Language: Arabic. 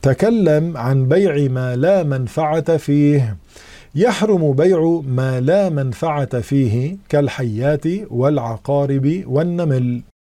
تكلم عن بيع ما لا منفعة فيه. يحرم بيع ما لا منفعة فيه كالحيات والعقارب والنمل.